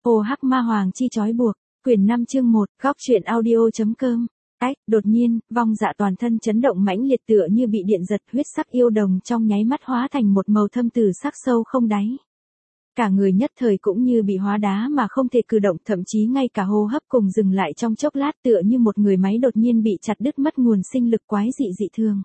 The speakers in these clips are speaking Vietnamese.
Hồ Hắc Ma Hoàng chi trói buộc, quyển 5 chương 1, góc truyện audio.com. Đột nhiên, vong dạ toàn thân chấn động mãnh liệt tựa như bị điện giật, huyết sắc yêu đồng trong nháy mắt hóa thành một màu thâm tử sắc sâu không đáy. Cả người nhất thời cũng như bị hóa đá mà không thể cử động, thậm chí ngay cả hô hấp cùng dừng lại trong chốc lát, tựa như một người máy đột nhiên bị chặt đứt mất nguồn sinh lực quái dị dị thường.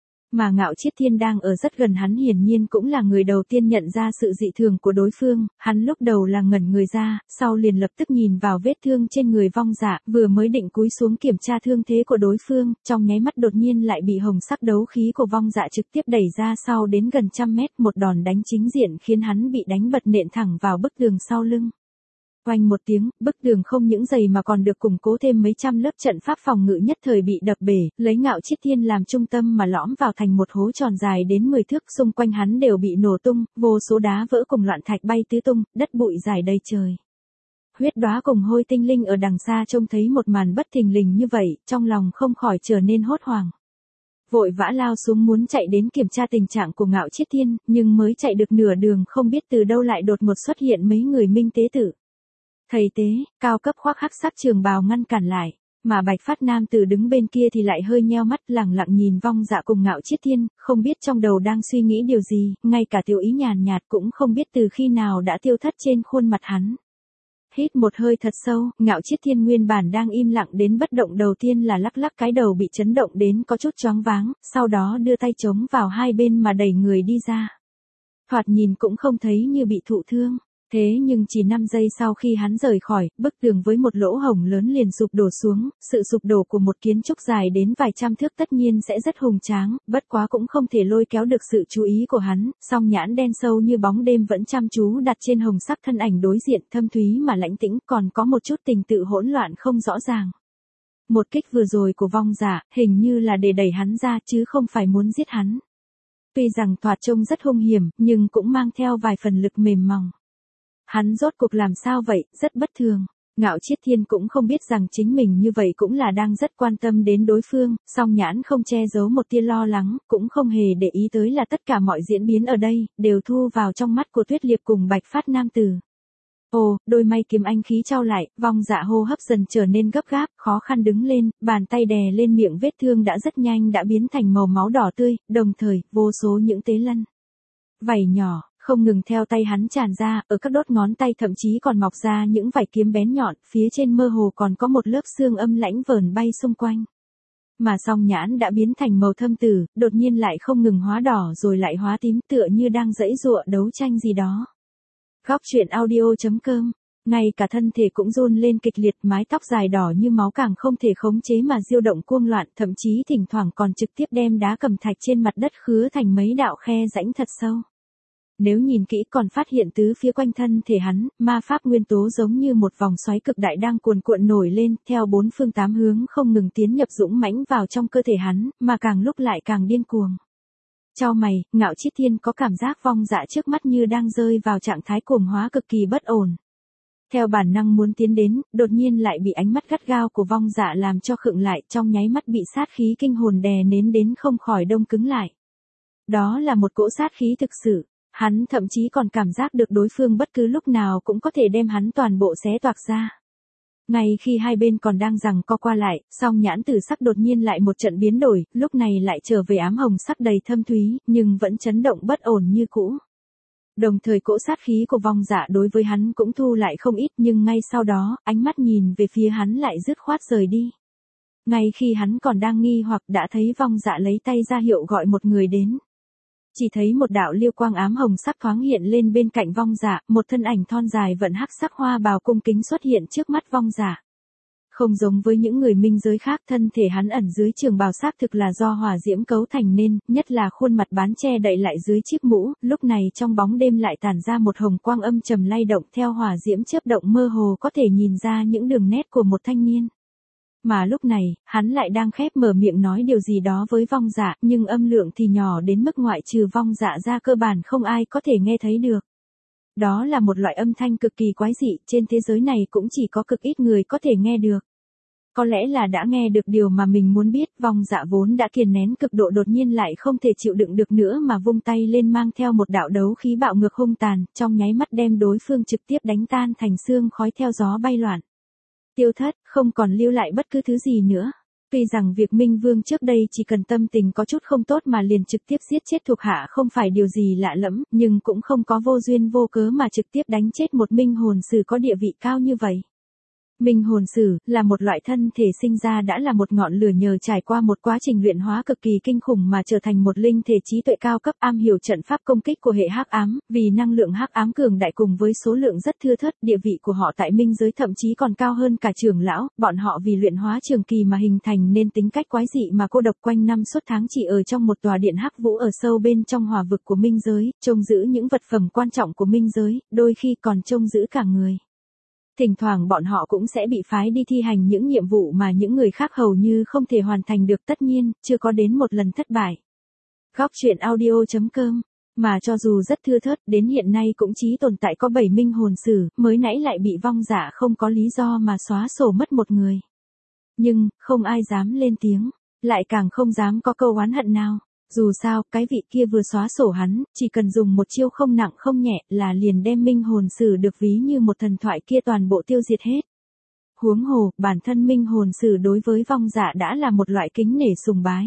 Mà Ngạo Chiết Thiên đang ở rất gần hắn, hiển nhiên cũng là người đầu tiên nhận ra sự dị thường của đối phương, hắn lúc đầu là ngẩn người ra, sau liền lập tức nhìn vào vết thương trên người vong dạ, vừa mới định cúi xuống kiểm tra thương thế của đối phương, trong nháy mắt đột nhiên lại bị hồng sắc đấu khí của vong dạ trực tiếp đẩy ra sau đến gần trăm mét, một đòn đánh chính diện khiến hắn bị đánh bật nện thẳng vào bức tường sau lưng. Oanh một tiếng, bức tường không những dày mà còn được củng cố thêm mấy trăm lớp trận pháp phòng ngự nhất thời bị đập bể, lấy Ngạo Chiết Thiên làm trung tâm mà lõm vào thành một hố tròn dài đến 10 thước, xung quanh hắn đều bị nổ tung, vô số đá vỡ cùng loạn thạch bay tứ tung, đất bụi dài đầy trời. Huyết Đóa cùng Hôi Tinh Linh ở đằng xa trông thấy một màn bất thình lình như vậy, trong lòng không khỏi trở nên hốt hoảng. Vội vã lao xuống muốn chạy đến kiểm tra tình trạng của Ngạo Chiết Thiên, nhưng mới chạy được nửa đường không biết từ đâu lại đột ngột xuất hiện mấy người minh tế tử. Thầy tế, cao cấp khoác hắc sắc trường bào ngăn cản lại, mà Bạch Phát nam tử đứng bên kia thì lại hơi nheo mắt lẳng lặng nhìn vong dạ cùng Ngạo Chiết Thiên, không biết trong đầu đang suy nghĩ điều gì, ngay cả tiểu ý nhàn nhạt cũng không biết từ khi nào đã tiêu thất trên khuôn mặt hắn. Hít một hơi thật sâu, Ngạo Chiết Thiên nguyên bản đang im lặng đến bất động, đầu tiên là lắc lắc cái đầu bị chấn động đến có chút choáng váng, sau đó đưa tay chống vào hai bên mà đẩy người đi ra. Thoạt nhìn cũng không thấy như bị thụ thương. Thế nhưng chỉ 5 giây sau khi hắn rời khỏi, bức tường với một lỗ hổng lớn liền sụp đổ xuống, sự sụp đổ của một kiến trúc dài đến vài trăm thước tất nhiên sẽ rất hùng tráng, bất quá cũng không thể lôi kéo được sự chú ý của hắn, song nhãn đen sâu như bóng đêm vẫn chăm chú đặt trên hồng sắc thân ảnh đối diện, thâm thúy mà lãnh tĩnh, còn có một chút tình tự hỗn loạn không rõ ràng. Một kích vừa rồi của vong dạ, hình như là để đẩy hắn ra chứ không phải muốn giết hắn. Tuy rằng thoạt trông rất hung hiểm, nhưng cũng mang theo vài phần lực mềm mỏng. Hắn rốt cuộc làm sao vậy, rất bất thường. Ngạo Chiết Thiên cũng không biết rằng chính mình như vậy cũng là đang rất quan tâm đến đối phương, song nhãn không che giấu một tia lo lắng, cũng không hề để ý tới là tất cả mọi diễn biến ở đây, đều thu vào trong mắt của Tuyết Liệp cùng Bạch Phát nam tử. Ồ, đôi may kiếm anh khí trao lại, vong dạ hô hấp dần trở nên gấp gáp, khó khăn đứng lên, bàn tay đè lên miệng vết thương đã rất nhanh đã biến thành màu máu đỏ tươi, đồng thời, vô số những tế lân. Vảy nhỏ. Không ngừng theo tay hắn tràn ra, ở các đốt ngón tay thậm chí còn mọc ra những vảy kiếm bén nhọn, phía trên mơ hồ còn có một lớp xương âm lãnh vờn bay xung quanh. Mà song nhãn đã biến thành màu thâm tử, đột nhiên lại không ngừng hóa đỏ rồi lại hóa tím, tựa như đang giãy giụa đấu tranh gì đó. Góc truyện audio.com. Ngay cả thân thể cũng run lên kịch liệt, mái tóc dài đỏ như máu càng không thể khống chế mà diêu động cuồng loạn, thậm chí thỉnh thoảng còn trực tiếp đem đá cẩm thạch trên mặt đất khứa thành mấy đạo khe rãnh thật sâu. Nếu nhìn kỹ còn phát hiện tứ phía quanh thân thể hắn, ma pháp nguyên tố giống như một vòng xoáy cực đại đang cuồn cuộn nổi lên, theo bốn phương tám hướng không ngừng tiến nhập dũng mãnh vào trong cơ thể hắn, mà càng lúc lại càng điên cuồng. Chau mày, Ngạo Chiết Thiên có cảm giác vong dạ trước mắt như đang rơi vào trạng thái cuồng hóa cực kỳ bất ổn. Theo bản năng muốn tiến đến, đột nhiên lại bị ánh mắt gắt gao của vong dạ làm cho khựng lại, trong nháy mắt bị sát khí kinh hồn đè nén đến không khỏi đông cứng lại. Đó là một cỗ sát khí thực sự. Hắn thậm chí còn cảm giác được đối phương bất cứ lúc nào cũng có thể đem hắn toàn bộ xé toạc ra. Ngay khi hai bên còn đang giằng co qua lại, song nhãn tử sắc đột nhiên lại một trận biến đổi, lúc này lại trở về ám hồng sắc đầy thâm thúy, nhưng vẫn chấn động bất ổn như cũ. Đồng thời cỗ sát khí của vong dạ đối với hắn cũng thu lại không ít, nhưng ngay sau đó, ánh mắt nhìn về phía hắn lại dứt khoát rời đi. Ngay khi hắn còn đang nghi hoặc đã thấy vong dạ lấy tay ra hiệu gọi một người đến. Chỉ thấy một đạo liêu quang ám hồng sắc thoáng hiện lên bên cạnh vong dạ, một thân ảnh thon dài vận hắc sắc hoa bào cung kính xuất hiện trước mắt vong dạ. Không giống với những người minh giới khác, thân thể hắn ẩn dưới trường bào xác thực là do hỏa diễm cấu thành nên, nhất là khuôn mặt bán che đậy lại dưới chiếc mũ, lúc này trong bóng đêm lại tản ra một hồng quang âm trầm lay động, theo hỏa diễm chớp động mơ hồ có thể nhìn ra những đường nét của một thanh niên. Mà lúc này, hắn lại đang khép mở miệng nói điều gì đó với vong dạ, nhưng âm lượng thì nhỏ đến mức ngoại trừ vong dạ ra cơ bản không ai có thể nghe thấy được. Đó là một loại âm thanh cực kỳ quái dị, trên thế giới này cũng chỉ có cực ít người có thể nghe được. Có lẽ là đã nghe được điều mà mình muốn biết, vong dạ vốn đã kiềm nén cực độ đột nhiên lại không thể chịu đựng được nữa mà vung tay lên mang theo một đạo đấu khí bạo ngược hung tàn, trong nháy mắt đem đối phương trực tiếp đánh tan thành xương khói theo gió bay loạn. Tiêu Thất, không còn lưu lại bất cứ thứ gì nữa. Tuy rằng việc Minh Vương trước đây chỉ cần tâm tình có chút không tốt mà liền trực tiếp giết chết thuộc hạ không phải điều gì lạ lẫm, nhưng cũng không có vô duyên vô cớ mà trực tiếp đánh chết một minh hồn sử có địa vị cao như vậy. Minh hồn sử là một loại thân thể sinh ra đã là một ngọn lửa nhờ trải qua một quá trình luyện hóa cực kỳ kinh khủng mà trở thành một linh thể trí tuệ cao cấp am hiểu trận pháp công kích của hệ hắc ám, vì năng lượng hắc ám cường đại cùng với số lượng rất thưa thớt, địa vị của họ tại minh giới thậm chí còn cao hơn cả trưởng lão, bọn họ vì luyện hóa trường kỳ mà hình thành nên tính cách quái dị mà cô độc quanh năm suốt tháng chỉ ở trong một tòa điện hắc vũ ở sâu bên trong hỏa vực của minh giới, trông giữ những vật phẩm quan trọng của minh giới, đôi khi còn trông giữ cả người. Thỉnh thoảng bọn họ cũng sẽ bị phái đi thi hành những nhiệm vụ mà những người khác hầu như không thể hoàn thành được, tất nhiên, chưa có đến một lần thất bại. Góc truyện audio.com, mà cho dù rất thưa thớt, đến hiện nay cũng chỉ tồn tại có 7 minh hồn sử, mới nãy lại bị vong dạ không có lý do mà xóa sổ mất một người. Nhưng, không ai dám lên tiếng, lại càng không dám có câu oán hận nào. Dù sao, cái vị kia vừa xóa sổ hắn, chỉ cần dùng một chiêu không nặng không nhẹ là liền đem minh hồn sử được ví như một thần thoại kia toàn bộ tiêu diệt hết. Huống hồ, bản thân minh hồn sử đối với vong dạ đã là một loại kính nể sùng bái.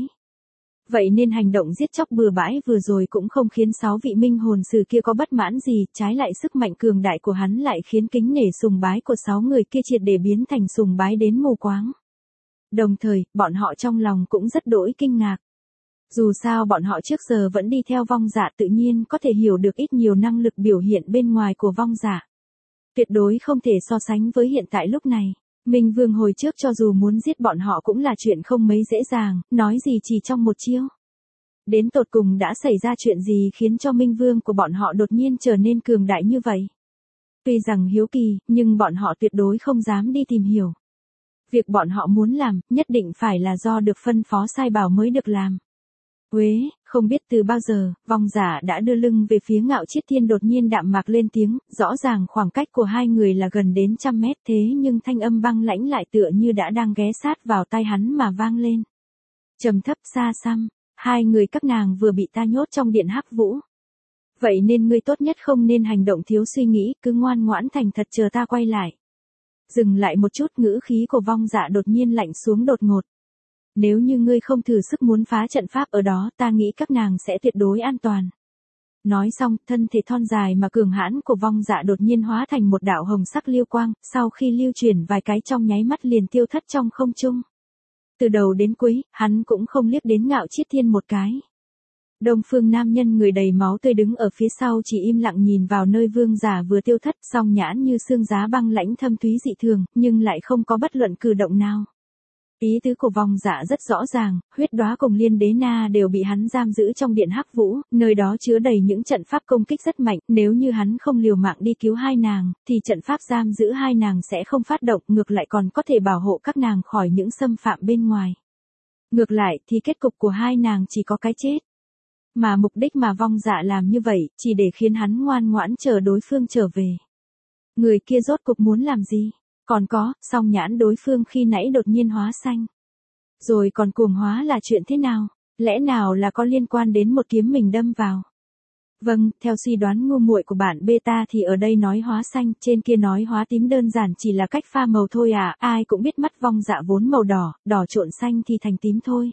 Vậy nên hành động giết chóc bừa bãi vừa rồi cũng không khiến 6 vị minh hồn sử kia có bất mãn gì, trái lại sức mạnh cường đại của hắn lại khiến kính nể sùng bái của 6 người kia triệt để biến thành sùng bái đến mù quáng. Đồng thời, bọn họ trong lòng cũng rất đỗi kinh ngạc. Dù sao bọn họ trước giờ vẫn đi theo vong dạ tự nhiên có thể hiểu được ít nhiều năng lực biểu hiện bên ngoài của vong dạ. Tuyệt đối không thể so sánh với hiện tại lúc này. Minh Vương hồi trước cho dù muốn giết bọn họ cũng là chuyện không mấy dễ dàng, nói gì chỉ trong một chiêu. Đến tột cùng đã xảy ra chuyện gì khiến cho Minh Vương của bọn họ đột nhiên trở nên cường đại như vậy? Tuy rằng hiếu kỳ, nhưng bọn họ tuyệt đối không dám đi tìm hiểu. Việc bọn họ muốn làm, nhất định phải là do được phân phó sai bảo mới được làm. Uế, không biết từ bao giờ, vong giả đã đưa lưng về phía Ngạo Chiết Thiên đột nhiên đạm mạc lên tiếng, rõ ràng khoảng cách của hai người là gần đến 100 mét thế nhưng thanh âm băng lãnh lại tựa như đã đang ghé sát vào tai hắn mà vang lên. Trầm thấp xa xăm, hai người các nàng vừa bị ta nhốt trong điện hắc vũ. Vậy nên ngươi tốt nhất không nên hành động thiếu suy nghĩ, cứ ngoan ngoãn thành thật chờ ta quay lại. Dừng lại một chút, ngữ khí của vong dạ đột nhiên lạnh xuống đột ngột. Nếu như ngươi không thử sức muốn phá trận pháp ở đó, ta nghĩ các nàng sẽ tuyệt đối an toàn. Nói xong, thân thể thon dài mà cường hãn của vong dạ đột nhiên hóa thành một đạo hồng sắc lưu quang, sau khi lưu chuyển vài cái trong nháy mắt liền tiêu thất trong không trung. Từ đầu đến cuối, hắn cũng không liếc đến Ngạo Chiết Thiên một cái. Đông Phương nam nhân người đầy máu tươi đứng ở phía sau chỉ im lặng nhìn vào nơi vương giả vừa tiêu thất, song nhãn như xương giá băng lãnh thâm thúy dị thường, nhưng lại không có bất luận cử động nào. Ý tứ của vong dạ rất rõ ràng, huyết đóa cùng liên đế na đều bị hắn giam giữ trong điện hắc vũ, nơi đó chứa đầy những trận pháp công kích rất mạnh, nếu như hắn không liều mạng đi cứu hai nàng, thì trận pháp giam giữ hai nàng sẽ không phát động, ngược lại còn có thể bảo hộ các nàng khỏi những xâm phạm bên ngoài. Ngược lại thì kết cục của hai nàng chỉ có cái chết. Mà mục đích mà vong dạ làm như vậy, chỉ để khiến hắn ngoan ngoãn chờ đối phương trở về. Người kia rốt cục muốn làm gì? Còn có, song nhãn đối phương khi nãy đột nhiên hóa xanh. Rồi còn cuồng hóa là chuyện thế nào? Lẽ nào là có liên quan đến một kiếm mình đâm vào? Vâng, theo suy đoán ngu muội của bạn beta thì ở đây nói hóa xanh, trên kia nói hóa tím đơn giản chỉ là cách pha màu thôi à, ai cũng biết mắt vong dạ vốn màu đỏ, đỏ trộn xanh thì thành tím thôi.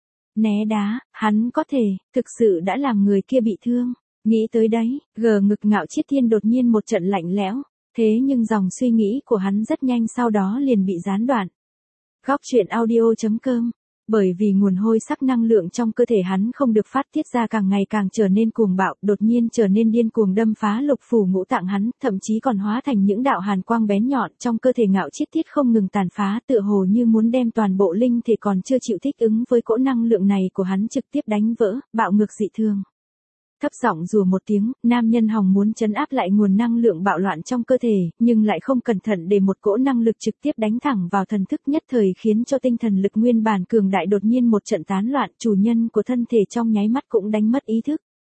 Né đá, hắn có thể, thực sự đã làm người kia bị thương. Nghĩ tới đấy, gờ ngực Ngạo Chiết Thiên đột nhiên một trận lạnh lẽo. Thế nhưng dòng suy nghĩ của hắn rất nhanh sau đó liền bị gián đoạn. Góc truyện audio.com, bởi vì nguồn hôi sắc năng lượng trong cơ thể hắn không được phát tiết ra càng ngày càng trở nên cuồng bạo, đột nhiên trở nên điên cuồng đâm phá lục phủ ngũ tạng hắn, thậm chí còn hóa thành những đạo hàn quang bén nhọn trong cơ thể Ngạo Chiết Thiết không ngừng tàn phá, tựa hồ như muốn đem toàn bộ linh thể còn chưa chịu thích ứng với cỗ năng lượng này của hắn trực tiếp đánh vỡ, bạo ngược dị thường. Thấp giọng rủa một tiếng, nam nhân hòng muốn trấn áp lại nguồn năng lượng bạo loạn trong cơ thể, nhưng lại không cẩn thận để một cỗ năng lực trực tiếp đánh thẳng vào thần thức, nhất thời khiến cho tinh thần lực nguyên bản cường đại đột nhiên một trận tán loạn, chủ nhân của thân thể trong nháy mắt cũng đánh mất ý thức.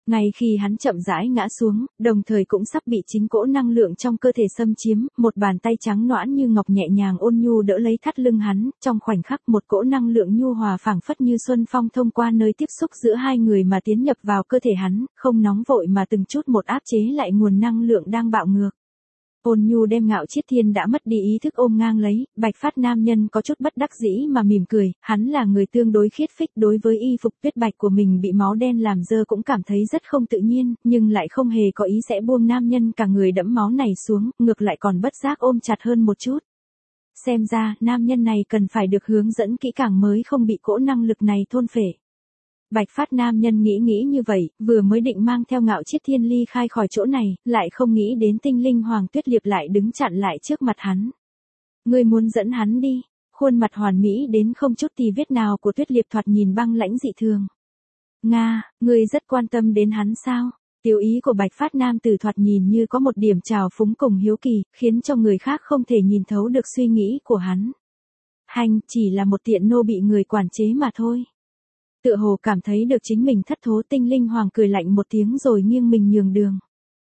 Ngay khi hắn chậm rãi ngã xuống, đồng thời cũng sắp bị chính cỗ năng lượng trong cơ thể xâm chiếm, một bàn tay trắng nõn như ngọc nhẹ nhàng ôn nhu đỡ lấy thắt lưng hắn, trong khoảnh khắc một cỗ năng lượng nhu hòa phảng phất như xuân phong thông qua nơi tiếp xúc giữa hai người mà tiến nhập vào cơ thể hắn, không nóng vội mà từng chút một áp chế lại nguồn năng lượng đang bạo ngược. Ôn nhu đem Ngạo Chiết Thiên đã mất đi ý thức ôm ngang lấy, Bạch Phát nam nhân có chút bất đắc dĩ mà mỉm cười, hắn là người tương đối khiết phích, đối với y phục tuyết bạch của mình bị máu đen làm dơ cũng cảm thấy rất không tự nhiên, nhưng lại không hề có ý sẽ buông nam nhân cả người đẫm máu này xuống, ngược lại còn bất giác ôm chặt hơn một chút. Xem ra, nam nhân này cần phải được hướng dẫn kỹ càng mới không bị cỗ năng lực này thôn phệ. Bạch Phát nam nhân nghĩ như vậy, vừa mới định mang theo Ngạo Chiết Thiên ly khai khỏi chỗ này, lại không nghĩ đến tinh linh Hoàng Tuyết Liệp lại đứng chặn lại trước mặt hắn. Ngươi muốn dẫn hắn đi, khuôn mặt hoàn mỹ đến không chút tì vết nào của Tuyết Liệp thoạt nhìn băng lãnh dị thường. Nga, ngươi rất quan tâm đến hắn sao? Tiểu ý của Bạch Phát nam tử thoạt nhìn như có một điểm trào phúng cùng hiếu kỳ, khiến cho người khác không thể nhìn thấu được suy nghĩ của hắn. Hành, chỉ là một tiện nô bị người quản chế mà thôi. Tựa hồ cảm thấy được chính mình thất thố, tinh linh hoàng cười lạnh một tiếng rồi nghiêng mình nhường đường.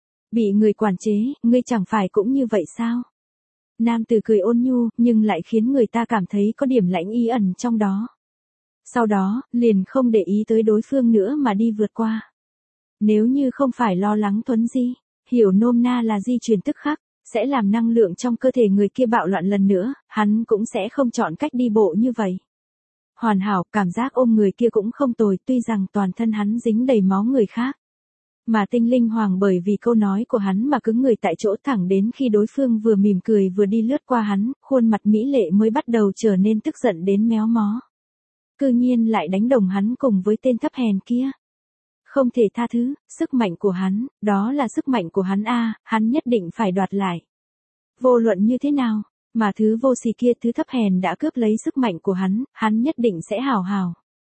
Bị người quản chế, ngươi chẳng phải cũng như vậy sao? Nam tử cười ôn nhu, nhưng lại khiến người ta cảm thấy có điểm lãnh ý ẩn trong đó. Sau đó, liền không để ý tới đối phương nữa mà đi vượt qua. Nếu như không phải lo lắng Thuấn Di, hiểu nôm na là di chuyển tức khắc, sẽ làm năng lượng trong cơ thể người kia bạo loạn lần nữa, hắn cũng sẽ không chọn cách đi bộ như vậy. Hoàn hảo, cảm giác ôm người kia cũng không tồi, tuy rằng toàn thân hắn dính đầy máu người khác. Mà tinh linh hoàng bởi vì câu nói của hắn mà cứng người tại chỗ, thẳng đến khi đối phương vừa mỉm cười vừa đi lướt qua hắn, khuôn mặt mỹ lệ mới bắt đầu trở nên tức giận đến méo mó. Cư nhiên lại đánh đồng hắn cùng với tên thấp hèn kia. Không thể tha thứ, sức mạnh của hắn, đó là sức mạnh của hắn a, hắn nhất định phải đoạt lại. Vô luận như thế nào, mà thứ vô sỉ kia, thứ thấp hèn đã cướp lấy sức mạnh của hắn nhất định sẽ hào hào.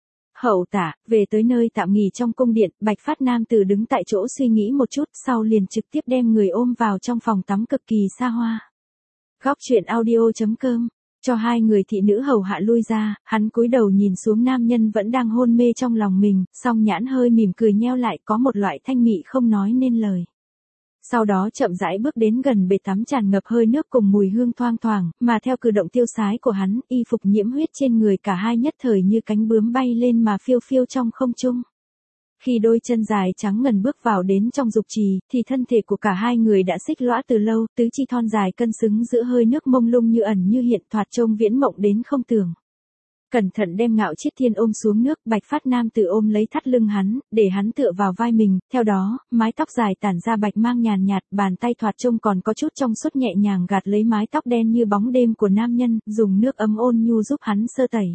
Hậu tả, về tới nơi tạm nghỉ trong cung điện, Bạch Phát nam tử đứng tại chỗ suy nghĩ một chút, sau liền trực tiếp đem người ôm vào trong phòng tắm cực kỳ xa hoa. Góc truyện audio.com, cho hai người thị nữ hầu hạ lui ra, hắn cúi đầu nhìn xuống nam nhân vẫn đang hôn mê trong lòng mình, song nhãn hơi mỉm cười nheo lại, có một loại thanh mị không nói nên lời. Sau đó chậm rãi bước đến gần bể tắm tràn ngập hơi nước cùng mùi hương thoang thoảng, mà theo cử động tiêu sái của hắn, y phục nhiễm huyết trên người cả hai nhất thời như cánh bướm bay lên mà phiêu phiêu trong không trung. Khi đôi chân dài trắng ngần bước vào đến trong dục trì, thì thân thể của cả hai người đã xích lõa từ lâu, tứ chi thon dài cân xứng giữa hơi nước mông lung như ẩn như hiện, thoạt trông viễn mộng đến không tưởng. Cẩn thận đem Ngạo Chiết Thiên ôm xuống nước, Bạch Phát nam tử ôm lấy thắt lưng hắn, để hắn tựa vào vai mình, theo đó, mái tóc dài tản ra bạch mang nhàn nhạt, bàn tay thoạt trông còn có chút trong suốt nhẹ nhàng gạt lấy mái tóc đen như bóng đêm của nam nhân, dùng nước ấm ôn nhu giúp hắn sơ tẩy.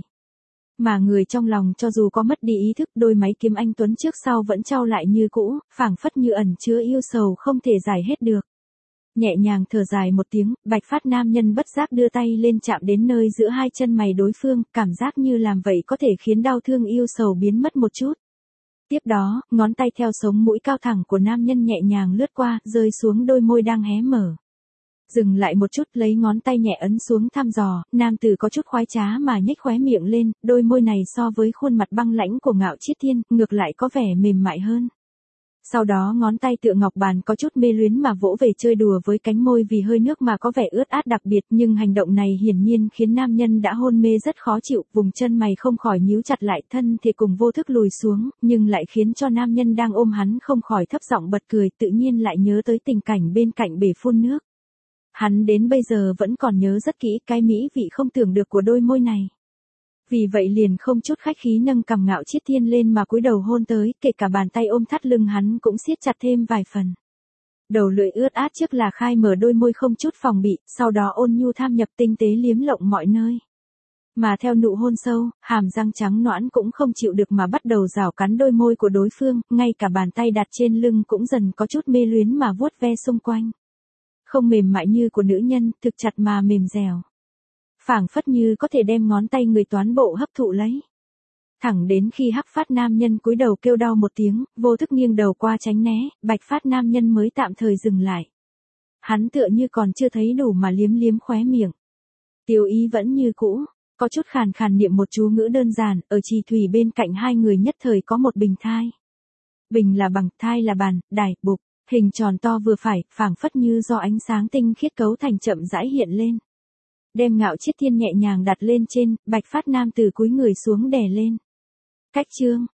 Mà người trong lòng cho dù có mất đi ý thức, đôi máy kiếm anh tuấn trước sau vẫn trao lại như cũ, phảng phất như ẩn chứa yêu sầu không thể giải hết được. Nhẹ nhàng thở dài một tiếng, Bạch Phát nam nhân bất giác đưa tay lên chạm đến nơi giữa hai chân mày đối phương, cảm giác như làm vậy có thể khiến đau thương yêu sầu biến mất một chút. Tiếp đó, ngón tay theo sống mũi cao thẳng của nam nhân nhẹ nhàng lướt qua, rơi xuống đôi môi đang hé mở. Dừng lại một chút, lấy ngón tay nhẹ ấn xuống thăm dò, nam tử có chút khoái trá mà nhếch khóe miệng lên, đôi môi này so với khuôn mặt băng lãnh của Ngạo Chiết Thiên, ngược lại có vẻ mềm mại hơn. Sau đó ngón tay tựa ngọc bàn có chút mê luyến mà vỗ về chơi đùa với cánh môi vì hơi nước mà có vẻ ướt át đặc biệt, nhưng hành động này hiển nhiên khiến nam nhân đã hôn mê rất khó chịu, vùng chân mày không khỏi nhíu chặt lại, thân thể cùng vô thức lùi xuống, nhưng lại khiến cho nam nhân đang ôm hắn không khỏi thấp giọng bật cười, tự nhiên lại nhớ tới tình cảnh bên cạnh bể phun nước. Hắn đến bây giờ vẫn còn nhớ rất kỹ cái mỹ vị không tưởng được của đôi môi này. Vì vậy liền không chút khách khí nâng cằm Ngạo Chiết Thiên lên mà cúi đầu hôn tới, kể cả bàn tay ôm thắt lưng hắn cũng siết chặt thêm vài phần. Đầu lưỡi ướt át trước là khai mở đôi môi không chút phòng bị, sau đó ôn nhu tham nhập tinh tế liếm lộng mọi nơi. Mà theo nụ hôn sâu, hàm răng trắng nõn cũng không chịu được mà bắt đầu rảo cắn đôi môi của đối phương, ngay cả bàn tay đặt trên lưng cũng dần có chút mê luyến mà vuốt ve xung quanh. Không mềm mại như của nữ nhân, thực chặt mà mềm dẻo. Phảng phất như có thể đem ngón tay người toán bộ hấp thụ lấy. Thẳng đến khi Hắc Phát nam nhân cúi đầu kêu đau một tiếng, vô thức nghiêng đầu qua tránh né, Bạch Phát nam nhân mới tạm thời dừng lại. Hắn tựa như còn chưa thấy đủ mà liếm liếm khóe miệng. Tiêu ý vẫn như cũ, có chút khàn khàn niệm một chú ngữ đơn giản, ở trì thủy bên cạnh hai người nhất thời có một bình thai. bình là bằng, thai là bàn, đài, bục, hình tròn to vừa phải, phảng phất như do ánh sáng tinh khiết cấu thành chậm rãi hiện lên. Đem Ngạo Chiết Thiên nhẹ nhàng đặt lên trên, Bạch Phát nam tử cúi người xuống đè lên. Khách trương,